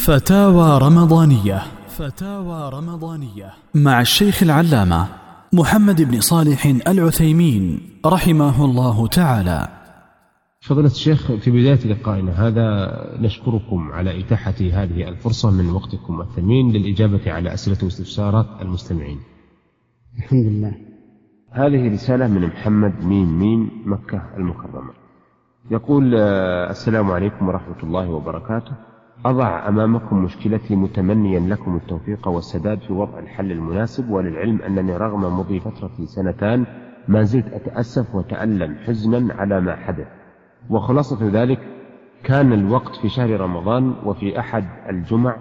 فتاوى رمضانية. فتاوى رمضانية مع الشيخ العلامة محمد بن صالح العثيمين رحمه الله تعالى. فضيلة الشيخ، في بداية لقائنا هذا نشكركم على إتاحة هذه الفرصة من وقتكم الثمين للإجابة على أسئلة واستفسارات المستمعين. الحمد لله. هذه رسالة من محمد ميم مكة المكرمة، يقول: السلام عليكم ورحمة الله وبركاته. أضع أمامكم مشكلتي متمنيا لكم التوفيق والسداد في وضع الحل المناسب، وللعلم أنني رغم مضي فترة 2 سنين ما زلت أتأسف وتألم حزنا على ما حدث. وخلاصة ذلك، كان الوقت في شهر رمضان وفي أحد الجمع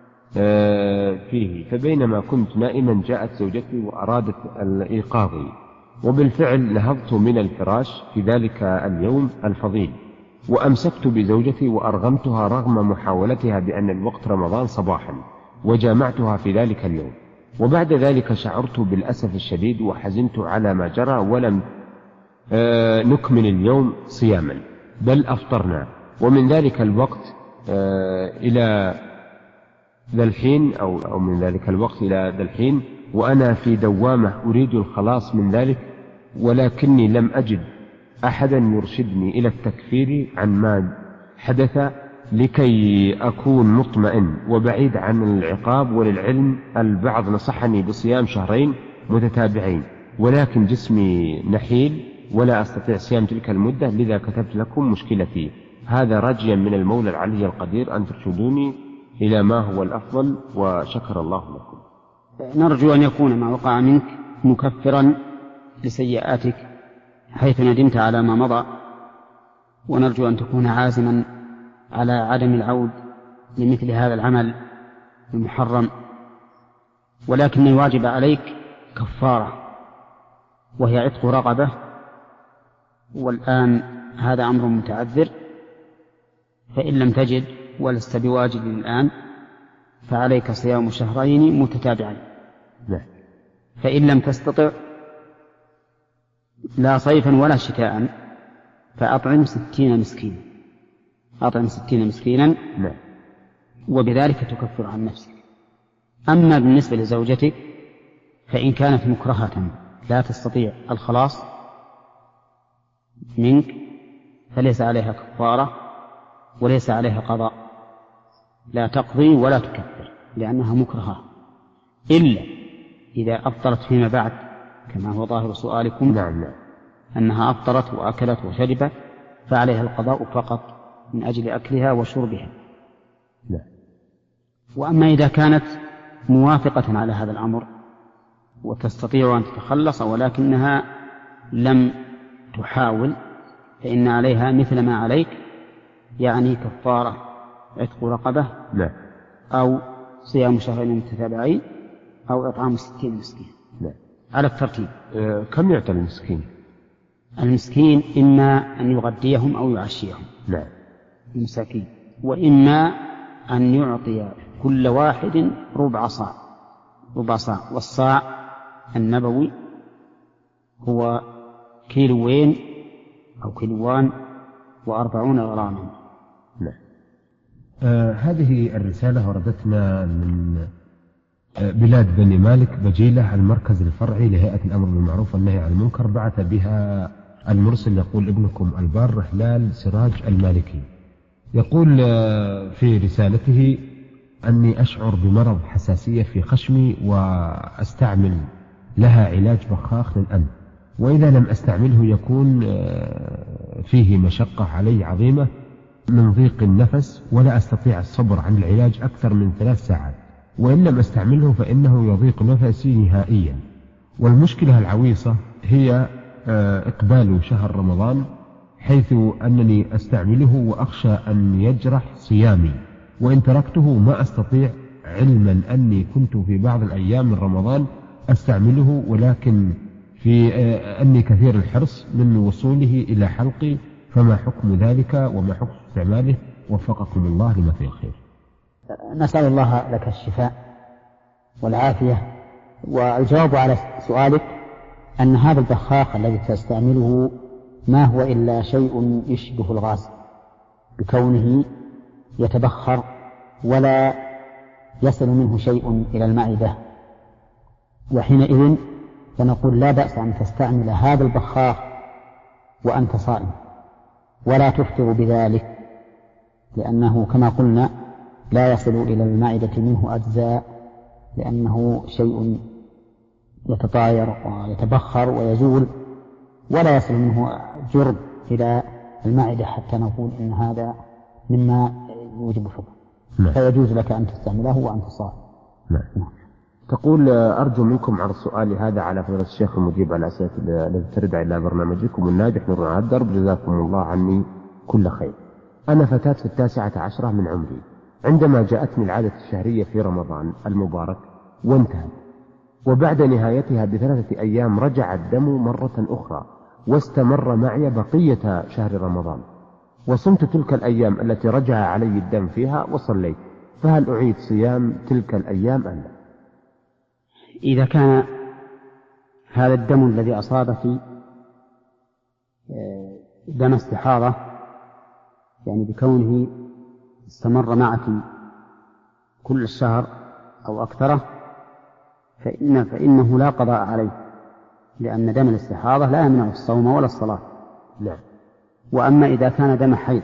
فيه، فبينما كنت نائما جاءت زوجتي وأرادت إيقاظي، وبالفعل نهضت من الفراش في ذلك اليوم الفضيل وأمسكت بزوجتي وأرغمتها رغم محاولتها بأن الوقت رمضان صباحا، وجامعتها في ذلك اليوم. وبعد ذلك شعرت بالأسف الشديد وحزنت على ما جرى، ولم نكمل اليوم صياما بل أفطرنا. ومن ذلك الوقت إلى ذا الحين أو من ذلك الوقت إلى ذا الحين وأنا في دوامة أريد الخلاص من ذلك، ولكني لم أجد أحدا يرشدني إلى التكفير عن ما حدث لكي أكون مطمئن وبعيد عن العقاب. وللعلم البعض نصحني بصيام 2 شهرين متتابعين، ولكن جسمي نحيل ولا أستطيع صيام تلك المدة، لذا كتبت لكم مشكلتي هذا راجيا من المولى العلي القدير أن ترشدوني إلى ما هو الأفضل، وشكر الله لكم. نرجو أن يكون ما وقع منك مكفرا لسيئاتك حيث ندمت على ما مضى، ونرجو أن تكون عازما على عدم العود لمثل هذا العمل المحرم، ولكن الواجب عليك كفارة وهي عتق رقبة، والآن هذا أمر متعذر، فإن لم تجد ولست بواجب الآن فعليك صيام 2 شهرين متتابعين. فإن لم تستطع لا صيفا ولا شتاء فأطعم 60 مسكينا. أطعم 60 مسكينا وبذلك تكفر عن نفسك. أما بالنسبة لزوجتك فإن كانت مكرهة لا تستطيع الخلاص منك فليس عليها كفارة وليس عليها قضاء، لا تقضي ولا تكفر لأنها مكرهة، إلا إذا أفطرت فيما بعد كما هو ظاهر سؤالكم أنها أفطرت وأكلت وشربت فعليها القضاء فقط من أجل أكلها وشربها. وأما إذا كانت موافقة على هذا الأمر وتستطيع أن تتخلص ولكنها لم تحاول فإن عليها مثل ما عليك، يعني كفارة عتق رقبة أو صيام 2 شهرين متتابعين أو إطعام 60 مسكين على الترتيب. كم يعطى المسكين؟ المسكين إما أن يغديهم أو يعشيهم المساكين، وإما أن يعطي كل واحد ربع صاع. والصاع النبوي هو 2 كيلو أو 2 كيلو و40 غراما. هذه الرسالة وردتنا من بلاد بني مالك بجيلة، المركز الفرعي لهيئة الأمر بالمعروف والنهي عن المنكر. بعث بها المرسل يقول: ابنكم البار هلال سراج المالكي. يقول في رسالته أني أشعر بمرض حساسية في خشمي وأستعمل لها علاج بخاخ للأنف، وإذا لم أستعمله يكون فيه مشقة علي عظيمة من ضيق النفس، ولا أستطيع الصبر عن العلاج أكثر من 3 ساعات، وإن لم أستعمله فإنه يضيق نفسي نهائيا. والمشكلة العويصة هي إقبال شهر رمضان، حيث أنني أستعمله وأخشى أن يجرح صيامي، وإن تركته ما أستطيع، علما أني كنت في بعض الأيام من رمضان أستعمله، ولكن في أني كثير الحرص من وصوله إلى حلقي، فما حكم ذلك وما حكم استعماله؟ وفقكم الله لما فيه الخير. نسأل الله لك الشفاء والعافية. والجواب على سؤالك أن هذا البخاخ الذي تستعمله ما هو إلا شيء يشبه الغاز بكونه يتبخر ولا يصل منه شيء إلى المعدة، وحينئذ فنقول لا بأس أن تستعمل هذا البخار وأنت صائم ولا تفطر بذلك، لأنه كما قلنا لا يصل إلى المعدة منه أجزاء، لأنه شيء يتطاير ويتبخر ويزول، ولا يصل منه جرب إلى المعدة حتى نقول إن هذا مما يوجب الفطر. فيجوز لك أن تستعمله وأنت صائم. نعم. تقول أرجو منكم عرض سؤالي هذا على فضيلة الشيخ المجيب على الأسئلة التي ترد إلى برنامجكم الناجح نور على الدرب، جزاكم الله عني كل خير. أنا فتاة في 19 من عمري، عندما جاءتني العادة الشهرية في رمضان المبارك وانتهت، وبعد نهايتها ب3 أيام رجع الدم مرة أخرى واستمر معي بقية شهر رمضان، وصمت تلك الأيام التي رجع علي الدم فيها وصليت، فهل أعيد صيام تلك الأيام أم لا؟ إذا كان هذا الدم الذي أصاب في دم استحاضة، يعني بكونه استمر معك كل الشهر أو أكثره، فإنه لا قضاء عليه، لأن دم الاستحاضة لا يمنع الصوم ولا الصلاة. لا. وأما إذا كان دم حيض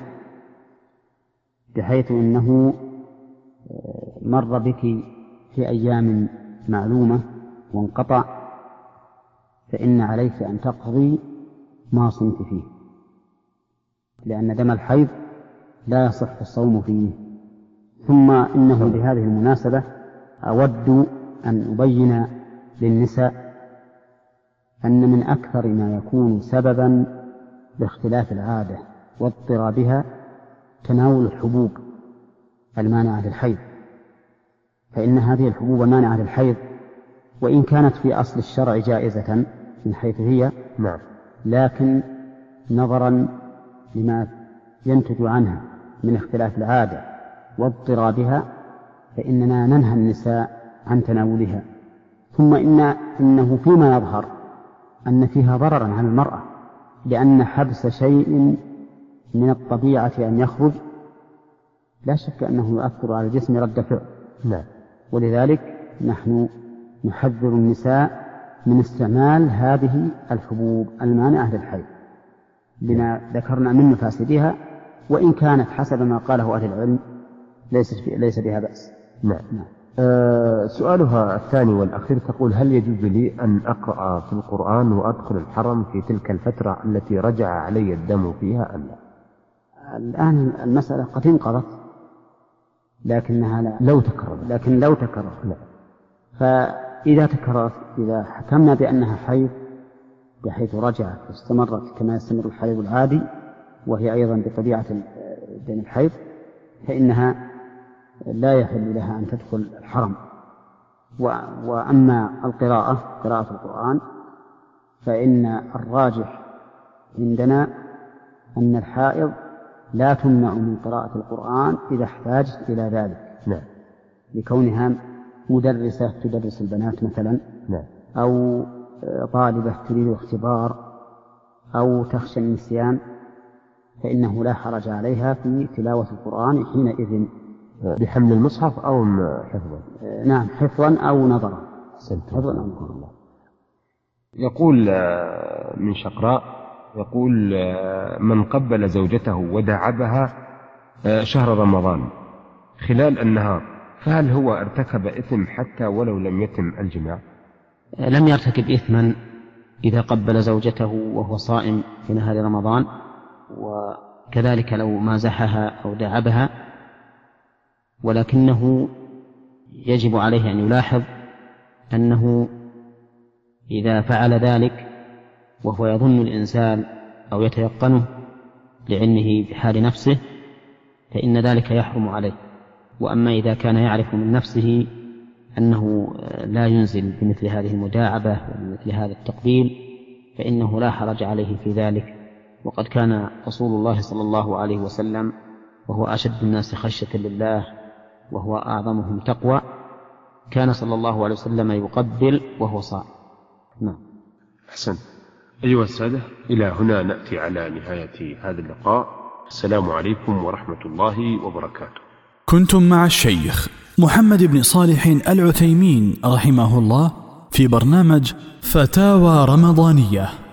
بحيث أنه مر بك في أيام معلومة وانقطع، فإن عليك أن تقضي ما صمت فيه، لأن دم الحيض لا يصح الصوم فيه. ثم إنه بهذه المناسبة أود أن أبين للنساء أن من أكثر ما يكون سببا لاختلاف العادة واضطرابها تناول الحبوب المانعة للحيض، فإن هذه الحبوب المانعة للحيض وإن كانت في أصل الشرع جائزة من حيث هي، لكن نظرا لما ينتج عنها من اختلاف العادة واضطرابها فإننا ننهى النساء عن تناولها. ثم إنه فيما يظهر أن فيها ضررا على المرأة، لأن حبس شيء من الطبيعة أن يخرج لا شك أنه يؤثر على الجسم رد فعل. ولذلك نحن نحذر النساء من استعمال هذه الحبوب المانعة للحيض لما ذكرنا من مفاسدها، وإن كانت حسب ما قاله أهل العلم ليس بها بأس. سؤالها الثاني والأخير تقول: هل يجوز لي أن أقرأ في القرآن وأدخل الحرم في تلك الفترة التي رجع علي الدم فيها أم لا؟ الآن المسألة قد انقضت، لكنها لو تكررت لا. فإذا تكررت، إذا حكمنا بأنها حيض بحيث رجعت واستمرت كما يستمر الحيض العادي وهي أيضا بطبيعة دم الحيض، فإنها لا يحل لها أن تدخل الحرم. وأما قراءة القرآن فإن الراجح عندنا أن الحائض لا تمنع من قراءة القرآن إذا احتاجت إلى ذلك، لكونها مدرسة تدرس البنات مثلا، أو طالبة تريد اختبار أو تخشى النسيان، فإنه لا حرج عليها في تلاوة القرآن حينئذ، بحمل المصحف أو حفظا. نعم، حفظا أو نظرا. حفظا أو نظرا. يقول من شقراء، يقول: من قبل زوجته وداعبها شهر رمضان خلال النهار، فهل هو ارتكب إثم حتى ولو لم يتم الجماع؟ لم يرتكب إثما إذا قبل زوجته وهو صائم في نهار رمضان، وكذلك لو مازحها أو داعبها، ولكنه يجب عليه أن يلاحظ أنه إذا فعل ذلك وهو يظن الإنزال أو يتيقنه لعلمه بحال نفسه فإن ذلك يحرم عليه. وأما إذا كان يعرف من نفسه أنه لا ينزل بمثل هذه المداعبة ومثل هذا التقبيل فإنه لا حرج عليه في ذلك. وقد كان رسول الله صلى الله عليه وسلم وهو أشد الناس خشية لله وهو أعظمهم تقوى، كان صلى الله عليه وسلم يقبل وهو صائم. أحسن. أيها السادة، إلى هنا نأتي على نهاية هذا اللقاء. السلام عليكم ورحمة الله وبركاته. كنتم مع الشيخ محمد بن صالح العثيمين رحمه الله في برنامج فتاوى رمضانية.